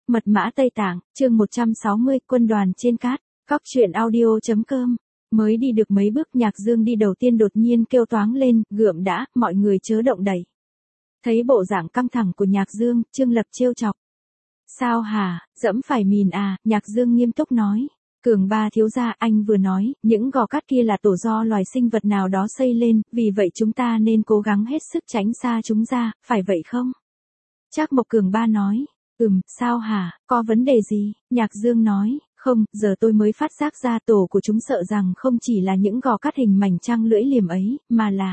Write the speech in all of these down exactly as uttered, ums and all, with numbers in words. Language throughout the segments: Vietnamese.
Mật mã Tây Tạng, chương một trăm sáu mươi, quân đoàn trên cát, cóc truyện audio.com. Mới đi được mấy bước Nhạc Dương đi đầu tiên đột nhiên kêu toáng lên, gượm đã, mọi người chớ động đẩy. Thấy bộ dạng căng thẳng của Nhạc Dương, Trương Lập trêu chọc. Sao hả, dẫm phải mìn à, Nhạc Dương nghiêm túc nói. Cường Ba thiếu gia, anh vừa nói, những gò cát kia là tổ do loài sinh vật nào đó xây lên, vì vậy chúng ta nên cố gắng hết sức tránh xa chúng ra, phải vậy không? Trác Mộc Cường Ba nói. Ừm, sao hả, có vấn đề gì? Nhạc Dương nói, không, giờ tôi mới phát giác ra tổ của chúng sợ rằng không chỉ là những gò cát hình mảnh trăng lưỡi liềm ấy, mà là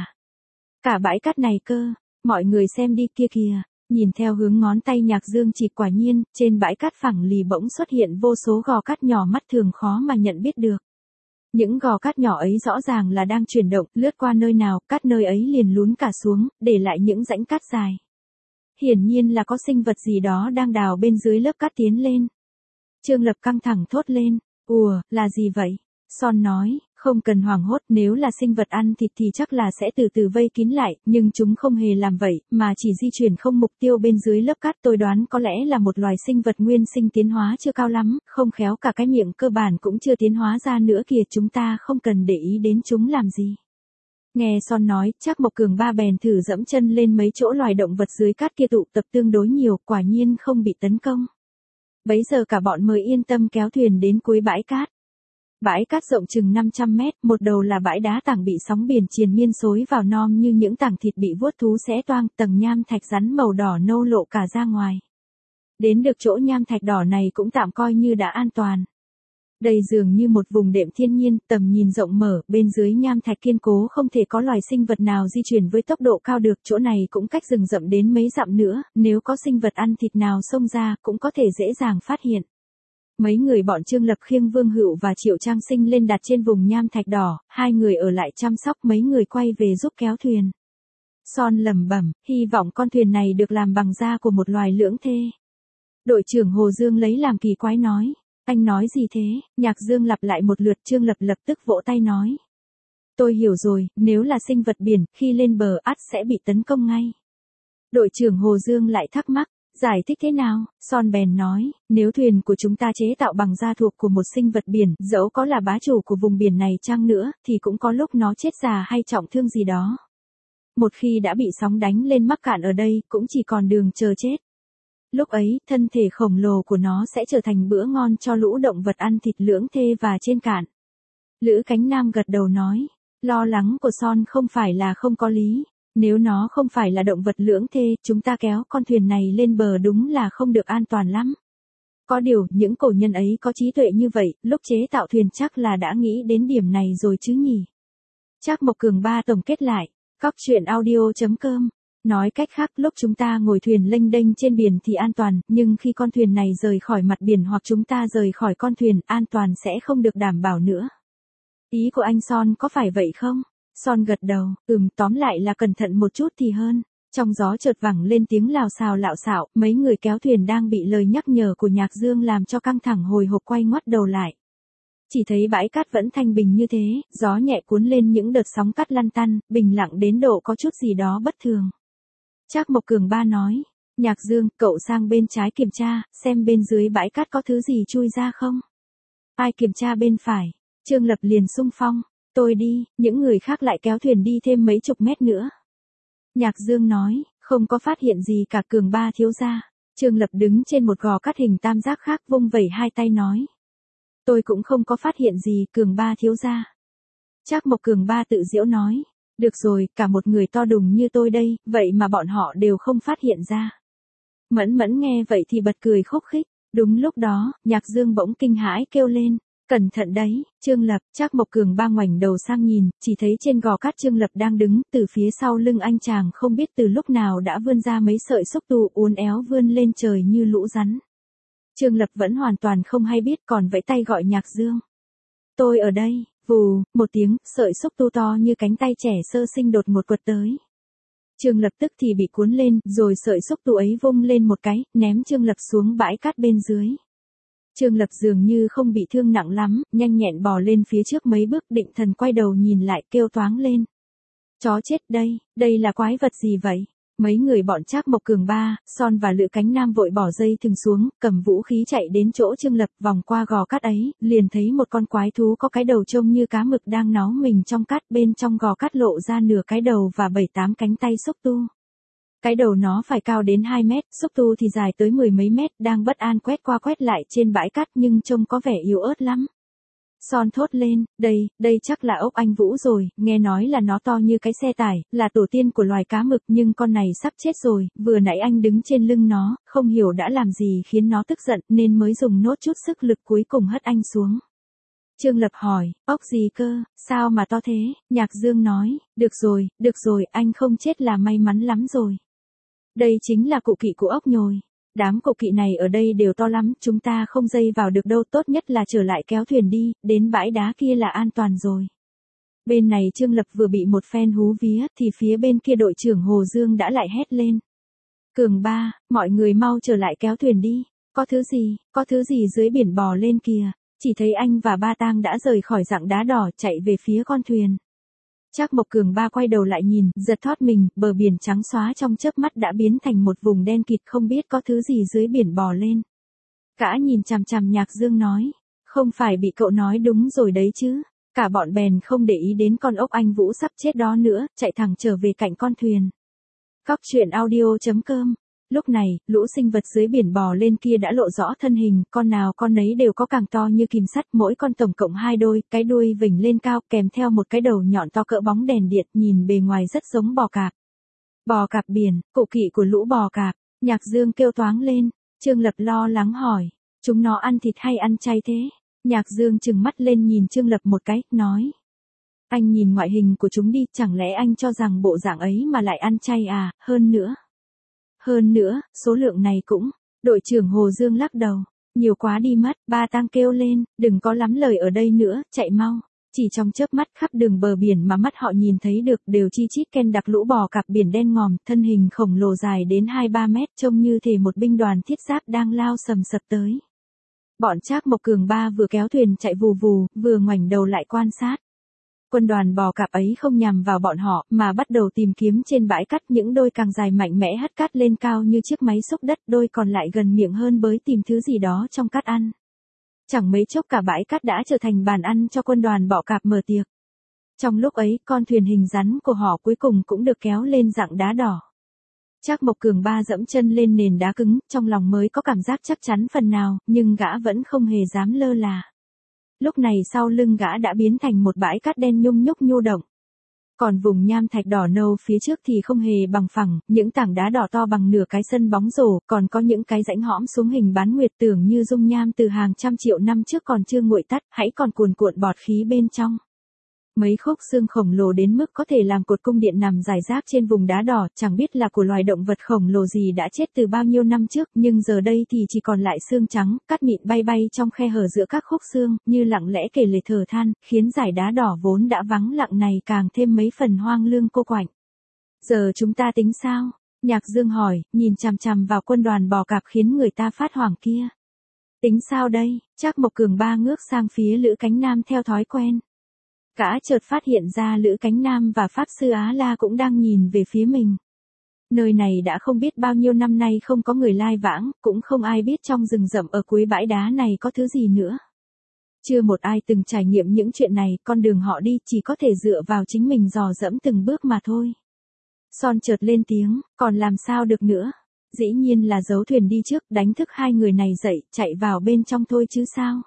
cả bãi cát này cơ. Mọi người xem đi kia kìa. Nhìn theo hướng ngón tay Nhạc Dương chỉ, quả nhiên, trên bãi cát phẳng lì bỗng xuất hiện vô số gò cát nhỏ mắt thường khó mà nhận biết được. Những gò cát nhỏ ấy rõ ràng là đang chuyển động, lướt qua nơi nào, cát nơi ấy liền lún cả xuống, để lại những rãnh cát dài. Hiển nhiên là có sinh vật gì đó đang đào bên dưới lớp cát tiến lên. Trương Lập căng thẳng thốt lên, ùa, là gì vậy? Son nói, không cần hoảng hốt, nếu là sinh vật ăn thịt thì chắc là sẽ từ từ vây kín lại, nhưng chúng không hề làm vậy, mà chỉ di chuyển không mục tiêu bên dưới lớp cát. Tôi đoán có lẽ là một loài sinh vật nguyên sinh tiến hóa chưa cao lắm, không khéo cả cái miệng cơ bản cũng chưa tiến hóa ra nữa kìa, chúng ta không cần để ý đến chúng làm gì. Nghe Son nói, Trác Mộc Cường Ba bèn thử dẫm chân lên mấy chỗ loài động vật dưới cát kia tụ tập tương đối nhiều, quả nhiên không bị tấn công. Bấy giờ cả bọn mới yên tâm kéo thuyền đến cuối bãi cát. Bãi cát rộng chừng năm trăm mét, một đầu là bãi đá tảng bị sóng biển triền miên xối vào nom như những tảng thịt bị vuốt thú xé toang, tầng nham thạch rắn màu đỏ nâu lộ cả ra ngoài. Đến được chỗ nham thạch đỏ này cũng tạm coi như đã an toàn. Đây dường như một vùng đệm thiên nhiên, tầm nhìn rộng mở, bên dưới nham thạch kiên cố không thể có loài sinh vật nào di chuyển với tốc độ cao được, chỗ này cũng cách rừng rậm đến mấy dặm nữa, nếu có sinh vật ăn thịt nào xông ra cũng có thể dễ dàng phát hiện. Mấy người bọn Trương Lập khiêng Vương Hựu và Triệu Trang Sinh lên đặt trên vùng nham thạch đỏ, hai người ở lại chăm sóc, mấy người quay về giúp kéo thuyền. Son lẩm bẩm, hy vọng con thuyền này được làm bằng da của một loài lưỡng thê. Đội trưởng Hồ Dương lấy làm kỳ quái nói. Anh nói gì thế? Nhạc Dương lặp lại một lượt. Trương Lập lập tức vỗ tay nói. Tôi hiểu rồi, nếu là sinh vật biển, khi lên bờ ắt sẽ bị tấn công ngay. Đội trưởng Hồ Dương lại thắc mắc, giải thích thế nào? Son bèn nói, nếu thuyền của chúng ta chế tạo bằng da thuộc của một sinh vật biển, dẫu có là bá chủ của vùng biển này chăng nữa, thì cũng có lúc nó chết già hay trọng thương gì đó. Một khi đã bị sóng đánh lên mắc cạn ở đây, cũng chỉ còn đường chờ chết. Lúc ấy, thân thể khổng lồ của nó sẽ trở thành bữa ngon cho lũ động vật ăn thịt lưỡng thê và trên cạn. Lữ Cánh Nam gật đầu nói, lo lắng của Son không phải là không có lý. Nếu nó không phải là động vật lưỡng thê, chúng ta kéo con thuyền này lên bờ đúng là không được an toàn lắm. Có điều, những cổ nhân ấy có trí tuệ như vậy, lúc chế tạo thuyền chắc là đã nghĩ đến điểm này rồi chứ nhỉ. Trác Mộc Cường Ba tổng kết lại, cóc truyện audio.com. Nói cách khác, lúc chúng ta ngồi thuyền lênh đênh trên biển thì an toàn, nhưng khi con thuyền này rời khỏi mặt biển hoặc chúng ta rời khỏi con thuyền, an toàn sẽ không được đảm bảo nữa. Ý của anh Son có phải vậy không? Son gật đầu, ừm, tóm lại là cẩn thận một chút thì hơn. Trong gió chợt vẳng lên tiếng lào xào lạo xạo, mấy người kéo thuyền đang bị lời nhắc nhở của Nhạc Dương làm cho căng thẳng hồi hộp quay ngoắt đầu lại. Chỉ thấy bãi cát vẫn thanh bình như thế, gió nhẹ cuốn lên những đợt sóng cát lăn tăn, bình lặng đến độ có chút gì đó bất thường. Trác Mộc Cường Ba nói, Nhạc Dương, cậu sang bên trái kiểm tra, xem bên dưới bãi cát có thứ gì chui ra không? Ai kiểm tra bên phải? Trương Lập liền xung phong, tôi đi, những người khác lại kéo thuyền đi thêm mấy chục mét nữa. Nhạc Dương nói, không có phát hiện gì cả Cường Ba thiếu gia. Trương Lập đứng trên một gò cát hình tam giác khác vung vẩy hai tay nói. Tôi cũng không có phát hiện gì Cường Ba thiếu gia. Trác Mộc Cường Ba tự giễu nói. Được rồi, cả một người to đùng như tôi đây, vậy mà bọn họ đều không phát hiện ra. Mẫn Mẫn nghe vậy thì bật cười khúc khích. Đúng lúc đó, Nhạc Dương bỗng kinh hãi kêu lên. Cẩn thận đấy, Trương Lập. Trác Mộc Cường Ba ngoảnh đầu sang nhìn, chỉ thấy trên gò cát Trương Lập đang đứng, từ phía sau lưng anh chàng không biết từ lúc nào đã vươn ra mấy sợi xúc tu uốn éo vươn lên trời như lũ rắn. Trương Lập vẫn hoàn toàn không hay biết, còn vẫy tay gọi Nhạc Dương. Tôi ở đây. Vù, một tiếng, sợi xúc tu to như cánh tay trẻ sơ sinh đột ngột quật tới. Trương Lập tức thì bị cuốn lên, rồi sợi xúc tu ấy vung lên một cái, ném Trương Lập xuống bãi cát bên dưới. Trương Lập dường như không bị thương nặng lắm, nhanh nhẹn bò lên phía trước mấy bước, định thần quay đầu nhìn lại kêu toáng lên. Chó chết đây, đây là quái vật gì vậy? Mấy người bọn Trác Mộc Cường ba, Son và Lữ Cánh Nam vội bỏ dây thừng xuống, cầm vũ khí chạy đến chỗ Trương Lập, vòng qua gò cát ấy, liền thấy một con quái thú có cái đầu trông như cá mực đang nó mình trong cát, bên trong gò cát lộ ra nửa cái đầu và bảy tám cánh tay xúc tu. Cái đầu nó phải cao đến hai mét, xúc tu thì dài tới mười mấy mét, đang bất an quét qua quét lại trên bãi cát nhưng trông có vẻ yếu ớt lắm. Son thốt lên, đây, đây chắc là ốc anh Vũ rồi, nghe nói là nó to như cái xe tải, là tổ tiên của loài cá mực nhưng con này sắp chết rồi, vừa nãy anh đứng trên lưng nó, không hiểu đã làm gì khiến nó tức giận nên mới dùng nốt chút sức lực cuối cùng hất anh xuống. Trương Lập hỏi, ốc gì cơ, sao mà to thế? Nhạc Dương nói, được rồi, được rồi, anh không chết là may mắn lắm rồi. Đây chính là cụ kỵ của ốc nhồi. Đám cụ kỵ này ở đây đều to lắm, chúng ta không dây vào được đâu, tốt nhất là trở lại kéo thuyền đi, đến bãi đá kia là an toàn rồi. Bên này Trương Lập vừa bị một phen hú vía, thì phía bên kia đội trưởng Hồ Dương đã lại hét lên. Cường ba, mọi người mau trở lại kéo thuyền đi, có thứ gì, có thứ gì dưới biển bò lên kìa, chỉ thấy anh và Ba Tang đã rời khỏi rặng đá đỏ chạy về phía con thuyền. Trác Mộc Cường ba quay đầu lại nhìn, giật thót mình, bờ biển trắng xóa trong chớp mắt đã biến thành một vùng đen kịt, không biết có thứ gì dưới biển bò lên. Gã nhìn chằm chằm Nhạc Dương nói, không phải bị cậu nói đúng rồi đấy chứ. Cả bọn bèn không để ý đến con ốc anh Vũ sắp chết đó nữa, chạy thẳng trở về cạnh con thuyền. Cóc truyện audio chấm com. Lúc này, lũ sinh vật dưới biển bò lên kia đã lộ rõ thân hình, con nào con nấy đều có càng to như kìm sắt, mỗi con tổng cộng hai đôi, cái đuôi vểnh lên cao, kèm theo một cái đầu nhọn to cỡ bóng đèn điện, nhìn bề ngoài rất giống bò cạp. Bò cạp biển, cụ kỵ của lũ bò cạp. Nhạc Dương kêu toáng lên. Trương Lập lo lắng hỏi, chúng nó ăn thịt hay ăn chay thế? Nhạc Dương trừng mắt lên nhìn Trương Lập một cái, nói. Anh nhìn ngoại hình của chúng đi, chẳng lẽ anh cho rằng bộ dạng ấy mà lại ăn chay à, hơn nữa. Hơn nữa, số lượng này cũng, đội trưởng Hồ Dương lắc đầu, nhiều quá đi mất, Ba Tang kêu lên, đừng có lắm lời ở đây nữa, chạy mau. Chỉ trong chớp mắt khắp đường bờ biển mà mắt họ nhìn thấy được đều chi chít ken đặc lũ bò cạp biển đen ngòm, thân hình khổng lồ dài đến hai ba mét, trông như thể một binh đoàn thiết giáp đang lao sầm sập tới. Bọn Trác Mộc Cường ba vừa kéo thuyền chạy vù vù, vừa ngoảnh đầu lại quan sát. Quân đoàn bò cạp ấy không nhằm vào bọn họ, mà bắt đầu tìm kiếm trên bãi cát, những đôi càng dài mạnh mẽ hất cát lên cao như chiếc máy xúc đất, đôi còn lại gần miệng hơn bới tìm thứ gì đó trong cát ăn. Chẳng mấy chốc cả bãi cát đã trở thành bàn ăn cho quân đoàn bò cạp mở tiệc. Trong lúc ấy, con thuyền hình rắn của họ cuối cùng cũng được kéo lên rặng đá đỏ. Trác Mộc Cường ba dẫm chân lên nền đá cứng, trong lòng mới có cảm giác chắc chắn phần nào, nhưng gã vẫn không hề dám lơ là. Lúc này sau lưng gã đã biến thành một bãi cát đen nhung nhúc nhu động. Còn vùng nham thạch đỏ nâu phía trước thì không hề bằng phẳng, những tảng đá đỏ to bằng nửa cái sân bóng rổ, còn có những cái rãnh hõm xuống hình bán nguyệt, tưởng như dung nham từ hàng trăm triệu năm trước còn chưa nguội tắt, hãy còn cuồn cuộn bọt khí bên trong. Mấy khúc xương khổng lồ đến mức có thể làm cột cung điện nằm rải rác trên vùng đá đỏ, chẳng biết là của loài động vật khổng lồ gì đã chết từ bao nhiêu năm trước, nhưng giờ đây thì chỉ còn lại xương trắng, cát mịn bay bay trong khe hở giữa các khúc xương, như lặng lẽ kể lể thở than, khiến dải đá đỏ vốn đã vắng lặng này càng thêm mấy phần hoang lương cô quạnh. Giờ chúng ta tính sao? Nhạc Dương hỏi, nhìn chằm chằm vào quân đoàn bò cạp khiến người ta phát hoảng kia. Tính sao đây? Trác Mộc Cường ba ngước sang phía Lữ Cánh Nam theo thói quen. Gã chợt phát hiện ra Lữ Cánh Nam và Pháp Sư Á La cũng đang nhìn về phía mình. Nơi này đã không biết bao nhiêu năm nay không có người lai vãng, cũng không ai biết trong rừng rậm ở cuối bãi đá này có thứ gì nữa. Chưa một ai từng trải nghiệm những chuyện này, con đường họ đi chỉ có thể dựa vào chính mình dò dẫm từng bước mà thôi. Son chợt lên tiếng, còn làm sao được nữa. Dĩ nhiên là giấu thuyền đi trước, đánh thức hai người này dậy, chạy vào bên trong thôi chứ sao.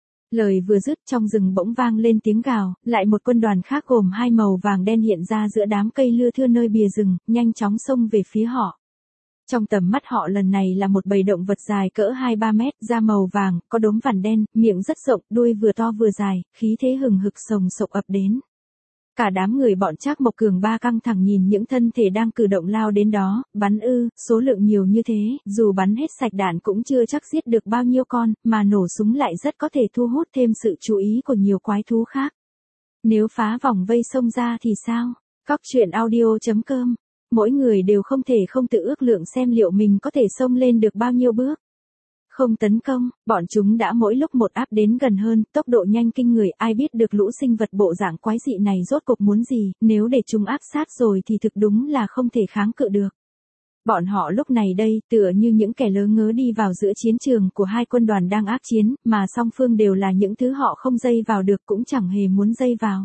Lời vừa dứt trong rừng bỗng vang lên tiếng gào, lại một quân đoàn khác gồm hai màu vàng đen hiện ra giữa đám cây lưa thưa nơi bìa rừng, nhanh chóng xông về phía họ. Trong tầm mắt họ lần này là một bầy động vật dài cỡ hai ba mét, da màu vàng, có đốm vằn đen, miệng rất rộng, đuôi vừa to vừa dài, khí thế hừng hực sồng sộc ập đến. Cả đám người bọn Trác Mộc Cường ba căng thẳng nhìn những thân thể đang cử động lao đến đó, bắn ư, số lượng nhiều như thế, dù bắn hết sạch đạn cũng chưa chắc giết được bao nhiêu con, mà nổ súng lại rất có thể thu hút thêm sự chú ý của nhiều quái thú khác. Nếu phá vòng vây xông ra thì sao? Cóc truyện audio chấm com. Mỗi người đều không thể không tự ước lượng xem liệu mình có thể xông lên được bao nhiêu bước. Không tấn công, bọn chúng đã mỗi lúc một áp đến gần hơn, tốc độ nhanh kinh người, ai biết được lũ sinh vật bộ dạng quái dị này rốt cuộc muốn gì, nếu để chúng áp sát rồi thì thực đúng là không thể kháng cự được. Bọn họ lúc này đây tựa như những kẻ lớ ngớ đi vào giữa chiến trường của hai quân đoàn đang ác chiến, mà song phương đều là những thứ họ không dây vào được cũng chẳng hề muốn dây vào.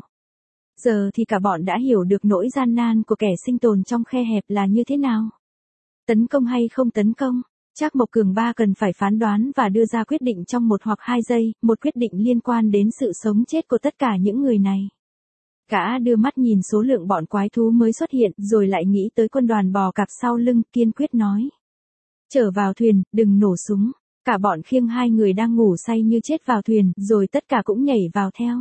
Giờ thì cả bọn đã hiểu được nỗi gian nan của kẻ sinh tồn trong khe hẹp là như thế nào. Tấn công hay không tấn công? Trác Mộc Cường ba cần phải phán đoán và đưa ra quyết định trong một hoặc hai giây, một quyết định liên quan đến sự sống chết của tất cả những người này. Gã đưa mắt nhìn số lượng bọn quái thú mới xuất hiện, rồi lại nghĩ tới quân đoàn bò cạp sau lưng, kiên quyết nói. Trở vào thuyền, đừng nổ súng. Cả bọn khiêng hai người đang ngủ say như chết vào thuyền, rồi tất cả cũng nhảy vào theo.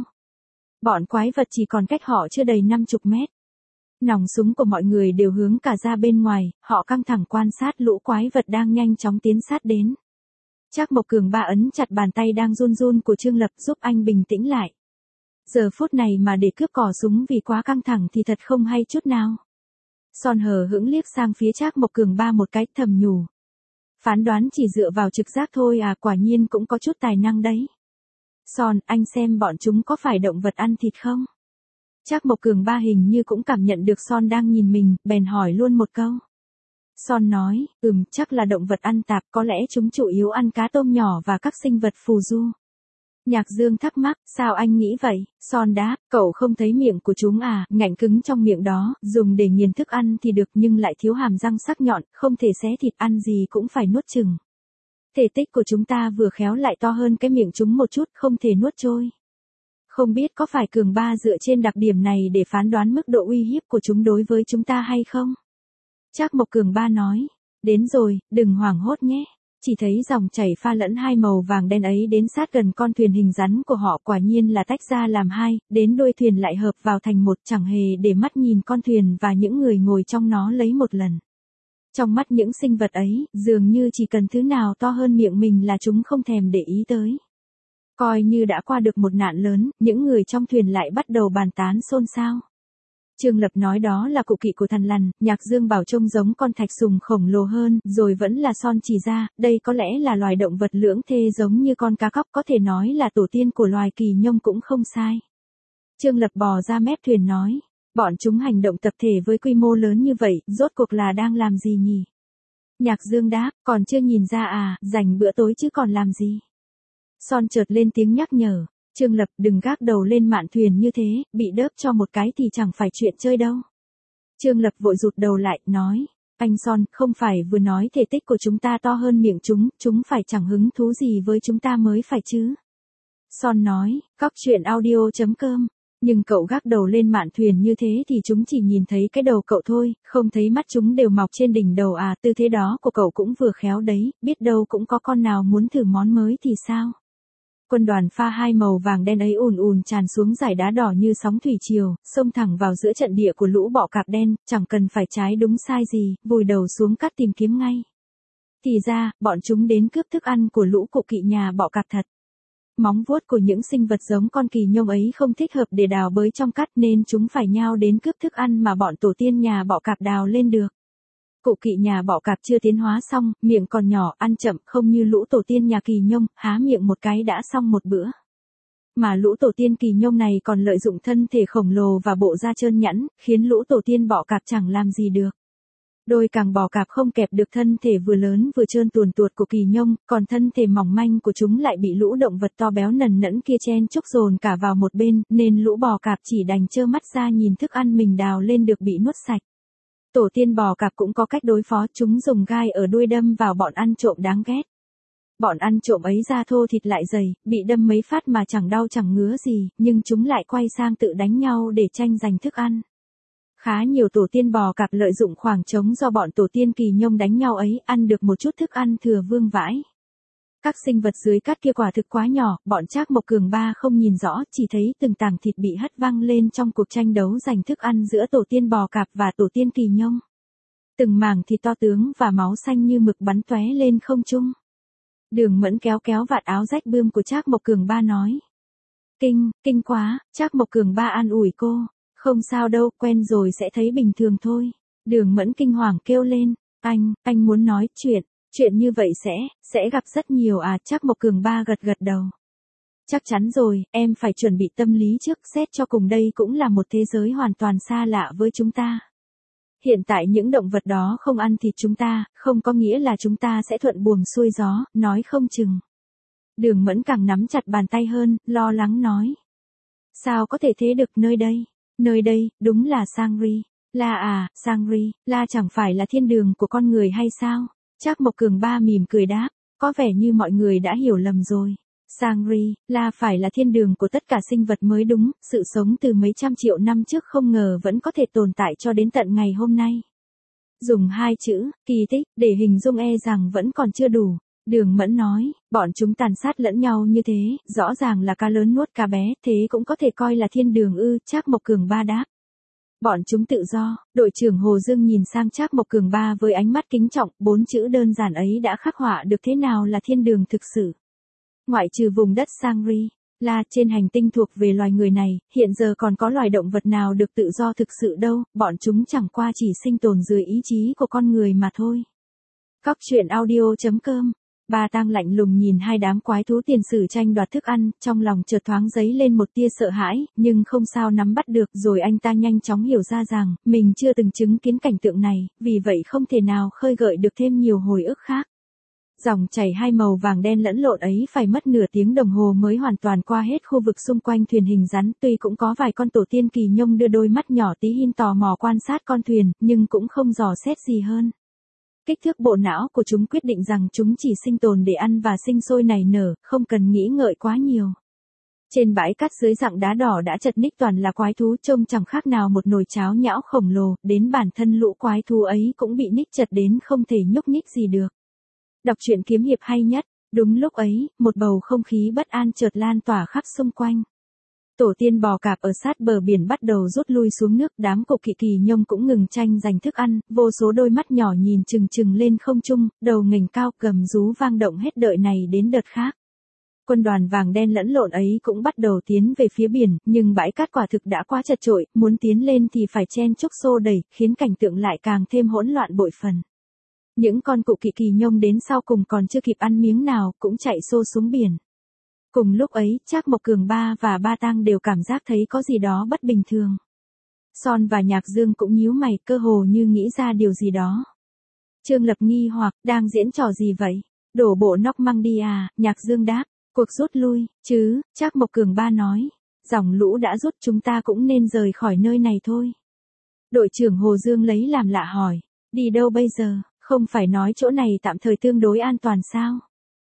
Bọn quái vật chỉ còn cách họ chưa đầy năm chục mét. Nòng súng của mọi người đều hướng cả ra bên ngoài, họ căng thẳng quan sát lũ quái vật đang nhanh chóng tiến sát đến. Trác Mộc Cường ba ấn chặt bàn tay đang run run của Trương Lập giúp anh bình tĩnh lại. Giờ phút này mà để cướp cò súng vì quá căng thẳng thì thật không hay chút nào. Son hờ hững liếc sang phía Trác Mộc Cường ba một cái thầm nhủ. Phán đoán chỉ dựa vào trực giác thôi à, quả nhiên cũng có chút tài năng đấy. Son, anh xem bọn chúng có phải động vật ăn thịt không? Trác Mộc Cường ba hình như cũng cảm nhận được Son đang nhìn mình, bèn hỏi luôn một câu. Son nói, ừm, chắc là động vật ăn tạp, có lẽ chúng chủ yếu ăn cá tôm nhỏ và các sinh vật phù du. Nhạc Dương thắc mắc, sao anh nghĩ vậy? Son đáp, cậu không thấy miệng của chúng à, ngạnh cứng trong miệng đó, dùng để nghiền thức ăn thì được nhưng lại thiếu hàm răng sắc nhọn, không thể xé thịt, ăn gì cũng phải nuốt chừng. Thể tích của chúng ta vừa khéo lại to hơn cái miệng chúng một chút, không thể nuốt trôi. Không biết có phải Cường ba dựa trên đặc điểm này để phán đoán mức độ uy hiếp của chúng đối với chúng ta hay không? Trác Mộc Cường ba nói, đến rồi, đừng hoảng hốt nhé. Chỉ thấy dòng chảy pha lẫn hai màu vàng đen ấy đến sát gần con thuyền hình rắn của họ, quả nhiên là tách ra làm hai, đến đuôi thuyền lại hợp vào thành một, chẳng hề để mắt nhìn con thuyền và những người ngồi trong nó lấy một lần. Trong mắt những sinh vật ấy, dường như chỉ cần thứ nào to hơn miệng mình là chúng không thèm để ý tới. Coi như đã qua được một nạn lớn, những người trong thuyền lại bắt đầu bàn tán xôn xao. Trương Lập nói đó là cụ kỵ của thằn lằn, Nhạc Dương bảo trông giống con thạch sùng khổng lồ hơn, rồi vẫn là Son chỉ ra, đây có lẽ là loài động vật lưỡng thê giống như con cá cóc, có thể nói là tổ tiên của loài kỳ nhông cũng không sai. Trương Lập bò ra mép thuyền nói, bọn chúng hành động tập thể với quy mô lớn như vậy, rốt cuộc là đang làm gì nhỉ? Nhạc Dương đáp, còn chưa nhìn ra à, dành bữa tối chứ còn làm gì? Son chợt lên tiếng nhắc nhở. Trương Lập, đừng gác đầu lên mạn thuyền như thế, bị đớp cho một cái thì chẳng phải chuyện chơi đâu. Trương Lập vội rụt đầu lại, nói, anh Son, không phải vừa nói thể tích của chúng ta to hơn miệng chúng, chúng phải chẳng hứng thú gì với chúng ta mới phải chứ. Son nói, cóc truyện audio chấm com, nhưng cậu gác đầu lên mạn thuyền như thế thì chúng chỉ nhìn thấy cái đầu cậu thôi, không thấy mắt chúng đều mọc trên đỉnh đầu à, tư thế đó của cậu cũng vừa khéo đấy, biết đâu cũng có con nào muốn thử món mới thì sao. Quân đoàn pha hai màu vàng đen ấy ùn ùn tràn xuống dải đá đỏ như sóng thủy triều, xông thẳng vào giữa trận địa của lũ bọ cạp đen, chẳng cần phải trái đúng sai gì, vùi đầu xuống cắt tìm kiếm ngay. Thì ra, bọn chúng đến cướp thức ăn của lũ cụ kỵ nhà bọ cạp thật. Móng vuốt của những sinh vật giống con kỳ nhông ấy không thích hợp để đào bới trong cát nên chúng phải nhao đến cướp thức ăn mà bọn tổ tiên nhà bọ cạp đào lên được. Cụ kỵ nhà bọ cạp chưa tiến hóa xong, miệng còn nhỏ, ăn chậm, không như lũ tổ tiên nhà kỳ nhông, há miệng một cái đã xong một bữa. Mà lũ tổ tiên kỳ nhông này còn lợi dụng thân thể khổng lồ và bộ da trơn nhẵn, khiến lũ tổ tiên bọ cạp chẳng làm gì được. Đôi càng bò cạp không kẹp được thân thể vừa lớn vừa trơn tuồn tuột của kỳ nhông, còn thân thể mỏng manh của chúng lại bị lũ động vật to béo nần nẫn kia chen chúc dồn cả vào một bên, nên lũ bò cạp chỉ đành trơ mắt ra nhìn thức ăn mình đào lên được bị nuốt sạch. Tổ tiên bò cạp cũng có cách đối phó, chúng dùng gai ở đuôi đâm vào bọn ăn trộm đáng ghét. Bọn ăn trộm ấy da thô thịt lại dày, bị đâm mấy phát mà chẳng đau chẳng ngứa gì, nhưng chúng lại quay sang tự đánh nhau để tranh giành thức ăn. Khá nhiều tổ tiên bò cạp lợi dụng khoảng trống do bọn tổ tiên kỳ nhông đánh nhau ấy, ăn được một chút thức ăn thừa vương vãi. Các sinh vật dưới cát kia quả thực quá nhỏ, bọn Trác Mộc Cường ba không nhìn rõ, chỉ thấy từng tảng thịt bị hất văng lên trong cuộc tranh đấu giành thức ăn giữa tổ tiên bò cạp và tổ tiên kỳ nhông. Từng mảng thịt to tướng và máu xanh như mực bắn tóe lên không trung. Đường Mẫn kéo kéo vạt áo rách bươm của Trác Mộc Cường ba nói. Kinh, kinh quá, Trác Mộc Cường ba an ủi cô. Không sao đâu, quen rồi sẽ thấy bình thường thôi. Đường Mẫn kinh hoàng kêu lên. Anh, anh muốn nói chuyện. Chuyện như vậy sẽ, sẽ gặp rất nhiều à, Trác Mộc Cường ba gật gật đầu. Chắc chắn rồi, em phải chuẩn bị tâm lý trước, xét cho cùng đây cũng là một thế giới hoàn toàn xa lạ với chúng ta. Hiện tại những động vật đó không ăn thịt chúng ta, không có nghĩa là chúng ta sẽ thuận buồm xuôi gió, nói không chừng. Đường Mẫn càng nắm chặt bàn tay hơn, lo lắng nói. Sao có thể thế được nơi đây? Nơi đây, đúng là Sangri. La à, Sangri, La chẳng phải là thiên đường của con người hay sao? Trác Mộc Cường Ba mỉm cười đáp, có vẻ như mọi người đã hiểu lầm rồi. Sangri, La phải là thiên đường của tất cả sinh vật mới đúng, sự sống từ mấy trăm triệu năm trước không ngờ vẫn có thể tồn tại cho đến tận ngày hôm nay. Dùng hai chữ, kỳ tích, để hình dung e rằng vẫn còn chưa đủ. Đường Mẫn nói, bọn chúng tàn sát lẫn nhau như thế, rõ ràng là cá lớn nuốt cá bé, thế cũng có thể coi là thiên đường ư, Trác Mộc Cường Ba đáp. Bọn chúng tự do, đội trưởng Hồ Dương nhìn sang Trác Mộc Cường Ba với ánh mắt kính trọng, bốn chữ đơn giản ấy đã khắc họa được thế nào là thiên đường thực sự. Ngoại trừ vùng đất Sangri, La trên hành tinh thuộc về loài người này, hiện giờ còn có loài động vật nào được tự do thực sự đâu, bọn chúng chẳng qua chỉ sinh tồn dưới ý chí của con người mà thôi. Cóc truyện audio chấm com. Ba Tang lạnh lùng nhìn hai đám quái thú tiền sử tranh đoạt thức ăn, trong lòng chợt thoáng dấy lên một tia sợ hãi, nhưng không sao nắm bắt được, rồi anh ta nhanh chóng hiểu ra rằng, mình chưa từng chứng kiến cảnh tượng này, vì vậy không thể nào khơi gợi được thêm nhiều hồi ức khác. Dòng chảy hai màu vàng đen lẫn lộn ấy phải mất nửa tiếng đồng hồ mới hoàn toàn qua hết khu vực xung quanh thuyền hình rắn, tuy cũng có vài con tổ tiên kỳ nhông đưa đôi mắt nhỏ tí hin tò mò quan sát con thuyền, nhưng cũng không dò xét gì hơn. Kích thước bộ não của chúng quyết định rằng chúng chỉ sinh tồn để ăn và sinh sôi nảy nở, không cần nghĩ ngợi quá nhiều. Trên bãi cát dưới rặng đá đỏ đã chật ních toàn là quái thú, trông chẳng khác nào một nồi cháo nhão khổng lồ, đến bản thân lũ quái thú ấy cũng bị ních chật đến không thể nhúc nhích gì được. Đọc truyện kiếm hiệp hay nhất. Đúng lúc ấy, một bầu không khí bất an chợt lan tỏa khắp xung quanh. Tổ tiên bò cạp ở sát bờ biển bắt đầu rút lui xuống nước, đám cục kỵ kỳ nhông cũng ngừng tranh giành thức ăn, vô số đôi mắt nhỏ nhìn chừng chừng lên không trung, đầu nghềnh cao gầm rú vang động hết đợi này đến đợt khác. Quân đoàn vàng đen lẫn lộn ấy cũng bắt đầu tiến về phía biển, nhưng bãi cát quả thực đã quá chật chội, muốn tiến lên thì phải chen chúc xô đẩy, khiến cảnh tượng lại càng thêm hỗn loạn bội phần. Những con cụ kỵ kỳ nhông đến sau cùng còn chưa kịp ăn miếng nào, cũng chạy xô xuống biển. Cùng lúc ấy, Trác Mộc Cường Ba và Ba Tang đều cảm giác thấy có gì đó bất bình thường. Son và Nhạc Dương cũng nhíu mày, cơ hồ như nghĩ ra điều gì đó. Trương Lập nghi hoặc, đang diễn trò gì vậy? Đổ bộ nóc măng đi à? Nhạc Dương đáp, cuộc rút lui, chứ, Trác Mộc Cường Ba nói. Dòng lũ đã rút, chúng ta cũng nên rời khỏi nơi này thôi. Đội trưởng Hồ Dương lấy làm lạ hỏi, đi đâu bây giờ, không phải nói chỗ này tạm thời tương đối an toàn sao?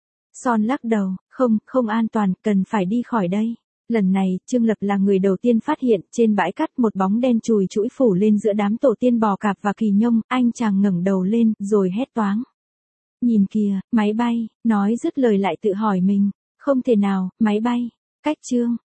Son lắc đầu, không, không an toàn, cần phải đi khỏi đây. Lần này, Trương Lập là người đầu tiên phát hiện, trên bãi cát một bóng đen chùi chũi phủ lên giữa đám tổ tiên bò cạp và kỳ nhông, anh chàng ngẩng đầu lên, rồi hét toáng. Nhìn kìa, máy bay, nói dứt lời lại tự hỏi mình, không thể nào, máy bay, cách Trương.